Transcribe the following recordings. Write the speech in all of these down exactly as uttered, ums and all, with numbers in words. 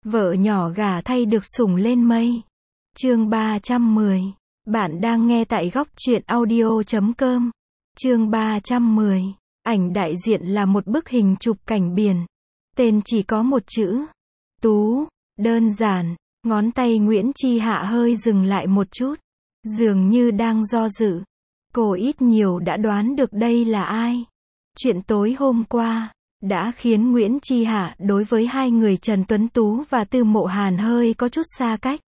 Vợ nhỏ gả thay được sủng lên mây. Chương ba trăm mười. Bạn đang nghe tại góc truyện audio chấm com. Chương ba trăm mười. Ảnh đại diện là một bức hình chụp cảnh biển. Tên chỉ có một chữ. Tú. Đơn giản. Ngón tay Nguyễn Chi Hạ hơi dừng lại một chút. Dường như đang do dự. Cô ít nhiều đã đoán được đây là ai. Chuyện tối hôm qua đã khiến Nguyễn Chi Hạ đối với hai người Trần Tuấn Tú và Tư Mộ Hàn hơi có chút xa cách.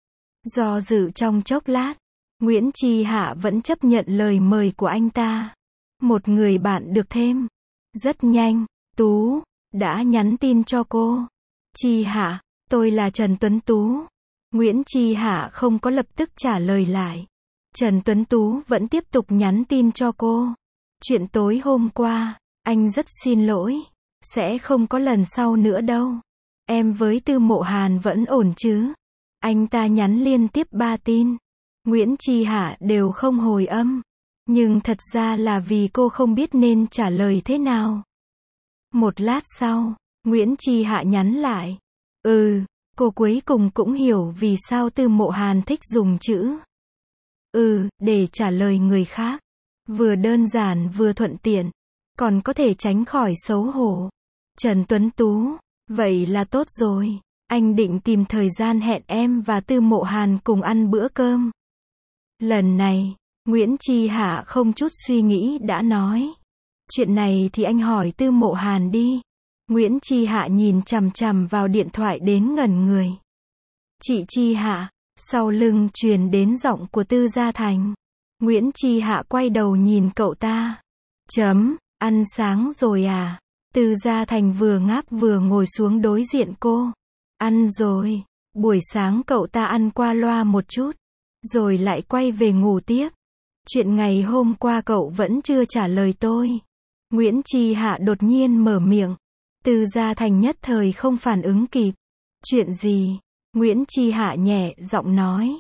Do dự trong chốc lát, Nguyễn Chi Hạ vẫn chấp nhận lời mời của anh ta. Một người bạn được thêm. Rất nhanh, Tú đã nhắn tin cho cô. Chi Hạ, tôi là Trần Tuấn Tú. Nguyễn Chi Hạ không có lập tức trả lời lại. Trần Tuấn Tú vẫn tiếp tục nhắn tin cho cô. Chuyện tối hôm qua, anh rất xin lỗi. Sẽ không có lần sau nữa đâu. Em với Tư Mộ Hàn vẫn ổn chứ? Anh ta nhắn liên tiếp ba tin. Nguyễn Chi Hạ đều không hồi âm. Nhưng thật ra là vì cô không biết nên trả lời thế nào. Một lát sau, Nguyễn Chi Hạ nhắn lại. Ừ, cô cuối cùng cũng hiểu vì sao Tư Mộ Hàn thích dùng chữ ừ để trả lời người khác. Vừa đơn giản vừa thuận tiện. Còn có thể tránh khỏi xấu hổ. Trần Tuấn Tú, vậy là tốt rồi. Anh định tìm thời gian hẹn em và Tư Mộ Hàn cùng ăn bữa cơm. Lần này, Nguyễn Chi Hạ không chút suy nghĩ đã nói. Chuyện này thì anh hỏi Tư Mộ Hàn đi. Nguyễn Chi Hạ nhìn chằm chằm vào điện thoại đến ngẩn người. Chị Chi Hạ, sau lưng truyền đến giọng của Tư Gia Thành. Nguyễn Chi Hạ quay đầu nhìn cậu ta. Chấm, ăn sáng rồi à? Tư Gia Thành vừa ngáp vừa ngồi xuống đối diện cô. Ăn rồi. Buổi sáng cậu ta ăn qua loa một chút. Rồi lại quay về ngủ tiếp. Chuyện ngày hôm qua cậu vẫn chưa trả lời tôi. Nguyễn Chi Hạ đột nhiên mở miệng. Tư Gia Thành nhất thời không phản ứng kịp. Chuyện gì? Nguyễn Chi Hạ nhẹ giọng nói.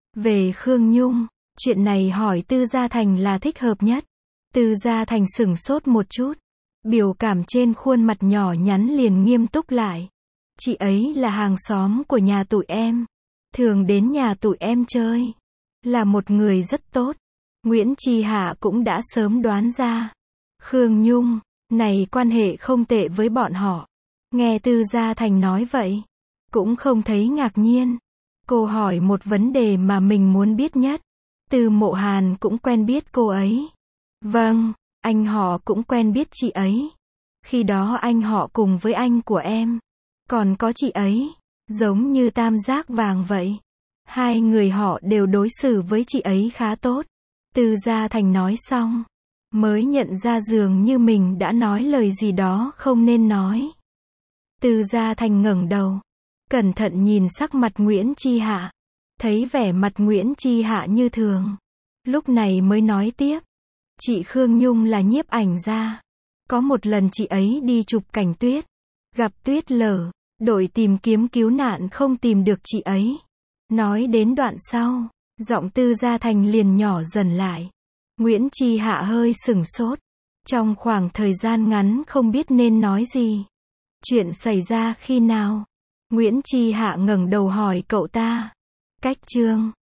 Về Khương Nhung. Chuyện này hỏi Tư Gia Thành là thích hợp nhất. Tư Gia Thành sửng sốt một chút. Biểu cảm trên khuôn mặt nhỏ nhắn liền nghiêm túc lại. Chị ấy là hàng xóm của nhà tụi em. Thường đến nhà tụi em chơi. Là một người rất tốt. Nguyễn Chi Hạ cũng đã sớm đoán ra. Khương Nhung, này quan hệ không tệ với bọn họ. Nghe Tư Gia Thành nói vậy. Cũng không thấy ngạc nhiên. Cô hỏi một vấn đề mà mình muốn biết nhất. Tư Mộ Hàn cũng quen biết cô ấy. Vâng, anh họ cũng quen biết chị ấy. Khi đó anh họ cùng với anh của em. Còn có chị ấy, giống như tam giác vàng vậy. Hai người họ đều đối xử với chị ấy khá tốt. Tư Gia Thành nói xong, mới nhận ra dường như mình đã nói lời gì đó không nên nói. Tư Gia Thành ngẩng đầu, cẩn thận nhìn sắc mặt Nguyễn Chi Hạ. Thấy vẻ mặt Nguyễn Chi Hạ như thường. Lúc này mới nói tiếp. Chị Khương Nhung là nhiếp ảnh gia. Có một lần chị ấy đi chụp cảnh tuyết. Gặp tuyết lở. Đội tìm kiếm cứu nạn không tìm được chị ấy. Nói đến đoạn sau, giọng Tư Gia Thành liền nhỏ dần lại. Nguyễn Chi Hạ hơi sửng sốt. Trong khoảng thời gian ngắn không biết nên nói gì. Chuyện xảy ra khi nào? Nguyễn Chi Hạ ngẩng đầu hỏi cậu ta. Cách chương